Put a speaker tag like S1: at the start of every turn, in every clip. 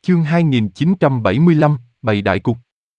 S1: Chương 2975, bày đại cục.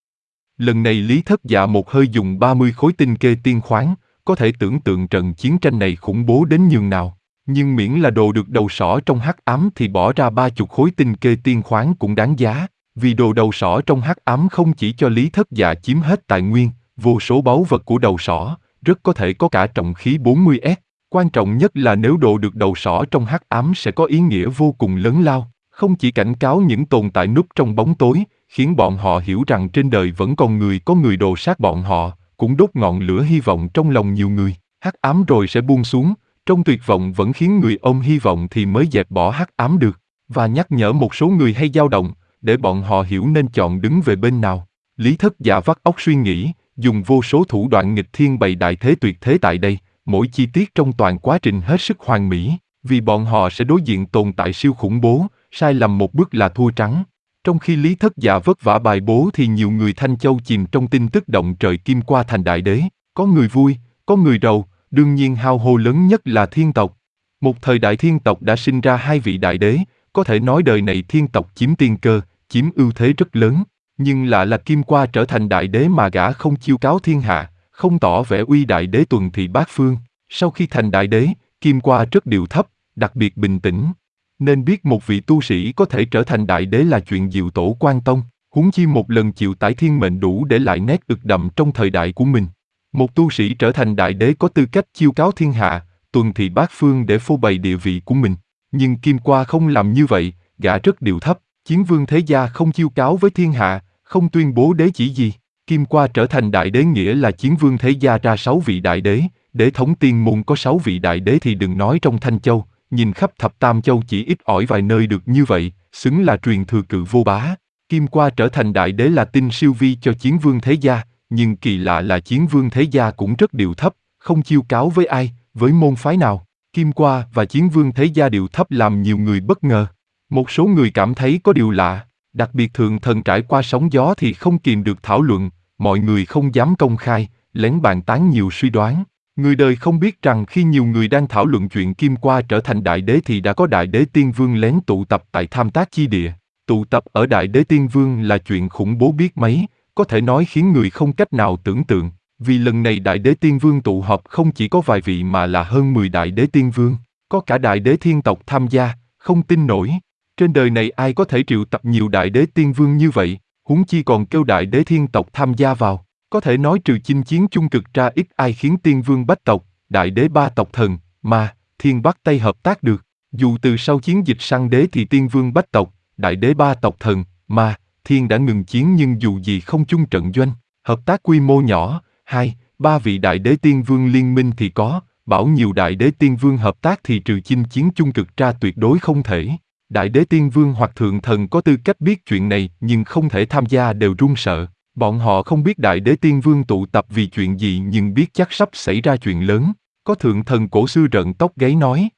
S1: Lần này Lý Thất Dạ một hơi dùng 30 khối tinh kê tiên khoáng, có thể tưởng tượng trận chiến tranh này khủng bố đến nhường nào. Nhưng miễn là đồ được đầu sỏ trong hắc ám thì bỏ ra 30 khối tinh kê tiên khoáng cũng đáng giá, vì đồ đầu sỏ trong hắc ám không chỉ cho Lý Thất Dạ chiếm hết tài nguyên, vô số báu vật của đầu sỏ, rất có thể có cả trọng khí 40S. Quan trọng nhất là nếu đồ được đầu sỏ trong hắc ám sẽ có ý nghĩa vô cùng lớn lao, không chỉ cảnh cáo những tồn tại núp trong bóng tối, khiến bọn họ hiểu rằng trên đời vẫn còn người có người đồ sát bọn họ, cũng đốt ngọn lửa hy vọng trong lòng nhiều người. Hắc ám rồi sẽ buông xuống, trong tuyệt vọng vẫn khiến người ôm hy vọng thì mới dẹp bỏ hắc ám được, và nhắc nhở một số người hay dao động, để bọn họ hiểu nên chọn đứng về bên nào. Lý Thất Dạ vắt óc suy nghĩ, dùng vô số thủ đoạn nghịch thiên bày đại thế tuyệt thế tại đây, mỗi chi tiết trong toàn quá trình hết sức hoàn mỹ, vì bọn họ sẽ đối diện tồn tại siêu khủng bố, sai lầm một bước là thua trắng. Trong khi Lý Thất Dạ vất vả bài bố thì nhiều người Thanh Châu chìm trong tin tức động trời Kim Qua thành đại đế, có người vui, có người rầu, đương nhiên hao hô lớn nhất là thiên tộc. Một thời đại thiên tộc đã sinh ra hai vị đại đế, có thể nói đời này thiên tộc chiếm tiên cơ, chiếm ưu thế rất lớn, nhưng lạ là Kim Qua trở thành đại đế mà gã không chiêu cáo thiên hạ, không tỏ vẻ uy đại đế tuần thị bát phương. Sau khi thành đại đế, Kim Qua rất điệu thấp, đặc biệt bình tĩnh. Nên biết một vị tu sĩ có thể trở thành đại đế là chuyện diệu tổ quan tông, huống chi một lần chịu tải thiên mệnh đủ để lại nét ực đậm trong thời đại của mình. Một tu sĩ trở thành đại đế có tư cách chiêu cáo thiên hạ, tuần thị bát phương để phô bày địa vị của mình. Nhưng Kim Qua không làm như vậy, gã rất điệu thấp, chiến vương thế gia không chiêu cáo với thiên hạ, không tuyên bố đế chỉ gì. Kim Qua trở thành đại đế nghĩa là chiến vương thế gia ra 6 vị đại đế, đế thống tiên môn có 6 vị đại đế thì đừng nói trong Thanh Châu, nhìn khắp thập tam châu chỉ ít ỏi vài nơi được như vậy, xứng là truyền thừa cự vô bá. Kim Qua trở thành đại đế là tin siêu vi cho chiến vương thế gia, nhưng kỳ lạ là chiến vương thế gia cũng rất điệu thấp, không chiêu cáo với ai, với môn phái nào. Kim Qua và chiến vương thế gia điệu thấp làm nhiều người bất ngờ. Một số người cảm thấy có điều lạ, đặc biệt thượng thần trải qua sóng gió thì không kìm được thảo luận, mọi người không dám công khai, lén bàn tán nhiều suy đoán. Người đời không biết rằng khi nhiều người đang thảo luận chuyện Kim Qua trở thành đại đế thì đã có đại đế tiên vương lén tụ tập tại Tham Tác Chi Địa. Tụ tập ở đại đế tiên vương là chuyện khủng bố biết mấy, có thể nói khiến người không cách nào tưởng tượng, vì lần này đại đế tiên vương tụ họp không chỉ có vài vị mà là hơn 10 đại đế tiên vương, có cả đại đế thiên tộc tham gia, không tin nổi. Trên đời này ai có thể triệu tập nhiều đại đế tiên vương như vậy, huống chi còn kêu đại đế thiên tộc tham gia vào. Có thể nói trừ chinh chiến chung cực ra ít ai khiến tiên vương bách tộc, đại đế ba tộc thần, mà, thiên bắc tây hợp tác được. Dù từ sau chiến dịch săn đế thì tiên vương bách tộc, đại đế ba tộc thần, mà, thiên đã ngừng chiến nhưng dù gì không chung trận doanh, hợp tác quy mô nhỏ, 2, 3 vị đại đế tiên vương liên minh thì có, bảo nhiều đại đế tiên vương hợp tác thì trừ chinh chiến chung cực ra tuyệt đối không thể. Đại đế tiên vương hoặc thượng thần có tư cách biết chuyện này nhưng không thể tham gia đều run sợ. Bọn họ không biết đại đế tiên vương tụ tập vì chuyện gì nhưng biết chắc sắp xảy ra chuyện lớn. Có thượng thần cổ xưa rợn tóc gáy nói: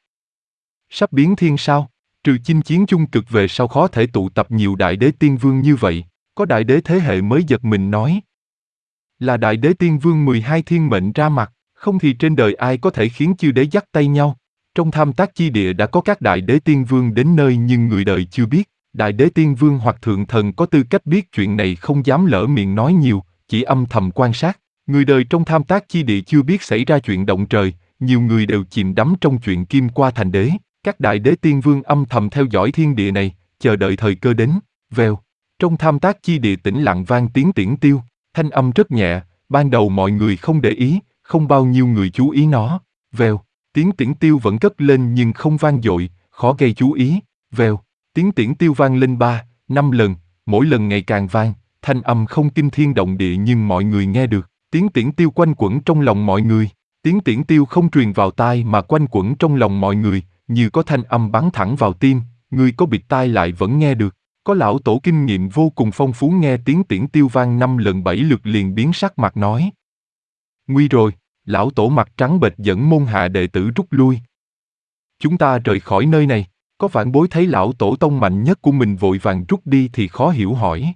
S1: sắp biến thiên sao? Trừ chinh chiến chung cực về sau khó thể tụ tập nhiều đại đế tiên vương như vậy. Có đại đế thế hệ mới giật mình nói: là đại đế tiên vương 12 thiên mệnh ra mặt, không thì trên đời ai có thể khiến chư đế dắt tay nhau. Trong Tham Tác Chi Địa đã có các đại đế tiên vương đến nơi nhưng người đời chưa biết. Đại đế tiên vương hoặc thượng thần có tư cách biết chuyện này không dám lỡ miệng nói nhiều, chỉ âm thầm quan sát. Người đời trong Tham Tác Chi Địa chưa biết xảy ra chuyện động trời, nhiều người đều chìm đắm trong chuyện Kim Qua thành đế. Các đại đế tiên vương âm thầm theo dõi thiên địa này, chờ đợi thời cơ đến. Vèo, trong Tham Tác Chi Địa tĩnh lặng vang tiếng tiễn tiêu, thanh âm rất nhẹ, ban đầu mọi người không để ý, không bao nhiêu người chú ý nó. Vèo, tiếng tiễn tiêu vẫn cất lên nhưng không vang dội, khó gây chú ý. Vèo, tiếng tiễn tiêu vang lên 3, 5 lần, mỗi lần ngày càng vang, thanh âm không kinh thiên động địa nhưng mọi người nghe được. Tiếng tiễn tiêu quanh quẩn trong lòng mọi người. Tiếng tiễn tiêu không truyền vào tai mà quanh quẩn trong lòng mọi người, như có thanh âm bắn thẳng vào tim, người có bịt tai lại vẫn nghe được. Có lão tổ kinh nghiệm vô cùng phong phú nghe tiếng tiễn tiêu vang 5 lần 7 lượt liền biến sắc mặt nói: nguy rồi. Lão tổ mặt trắng bệch dẫn môn hạ đệ tử rút lui. Chúng ta rời khỏi nơi này. Có vãn bối thấy lão tổ tông mạnh nhất của mình vội vàng rút đi thì khó hiểu hỏi: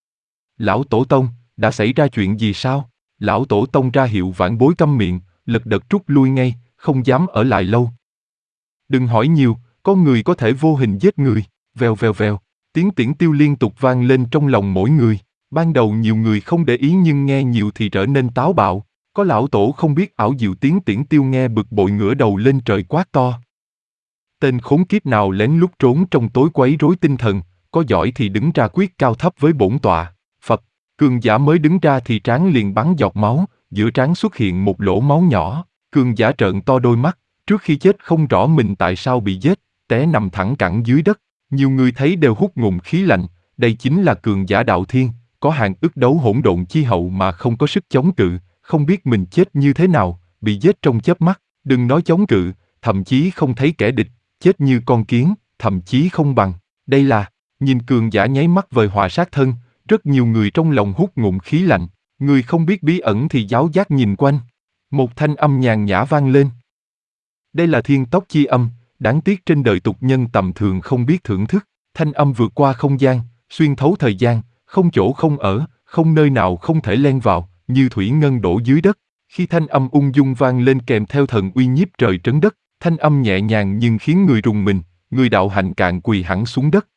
S1: lão tổ tông, đã xảy ra chuyện gì sao? Lão tổ tông ra hiệu vãn bối câm miệng, lật đật rút lui ngay, không dám ở lại lâu. Đừng hỏi nhiều, có người có thể vô hình giết người. Vèo vèo vèo, Tiếng tiễn tiêu liên tục vang lên trong lòng mỗi người. Ban đầu nhiều người không để ý nhưng nghe nhiều thì trở nên táo bạo. Có lão tổ không biết ảo diệu tiếng tiễn tiêu nghe bực bội ngửa đầu lên trời quát to. Tên khốn kiếp nào lén lút trốn trong tối quấy rối tinh thần, có giỏi thì đứng ra quyết cao thấp với bổn tọa. Phật, cường giả mới đứng ra thì trán liền bắn giọt máu, giữa trán xuất hiện một lỗ máu nhỏ. Cường giả trợn to đôi mắt, trước khi chết không rõ mình tại sao bị giết, té nằm thẳng cẳng dưới đất. Nhiều người thấy đều hút ngụm khí lạnh, đây chính là cường giả đạo thiên, có hàng ức đấu hỗn độn chi hậu mà không có sức chống cự, không biết mình chết như thế nào, bị giết trong chớp mắt, đừng nói chống cự, thậm chí không thấy kẻ địch, chết như con kiến, thậm chí không bằng. Đây là, nhìn cường giả nháy mắt vời họa sát thân, rất nhiều người trong lòng hút ngụm khí lạnh, người không biết bí ẩn thì giáo giác nhìn quanh. Một thanh âm nhàn nhã vang lên. Đây là thiên tốc chi âm, đáng tiếc trên đời tục nhân tầm thường không biết thưởng thức. Thanh âm vượt qua không gian, xuyên thấu thời gian, không chỗ không ở, không nơi nào không thể len vào, như thủy ngân đổ dưới đất. Khi thanh âm ung dung vang lên kèm theo thần uy nhiếp trời trấn đất, thanh âm nhẹ nhàng nhưng khiến người rùng mình, người đạo hạnh cạn quỳ hẳn xuống đất.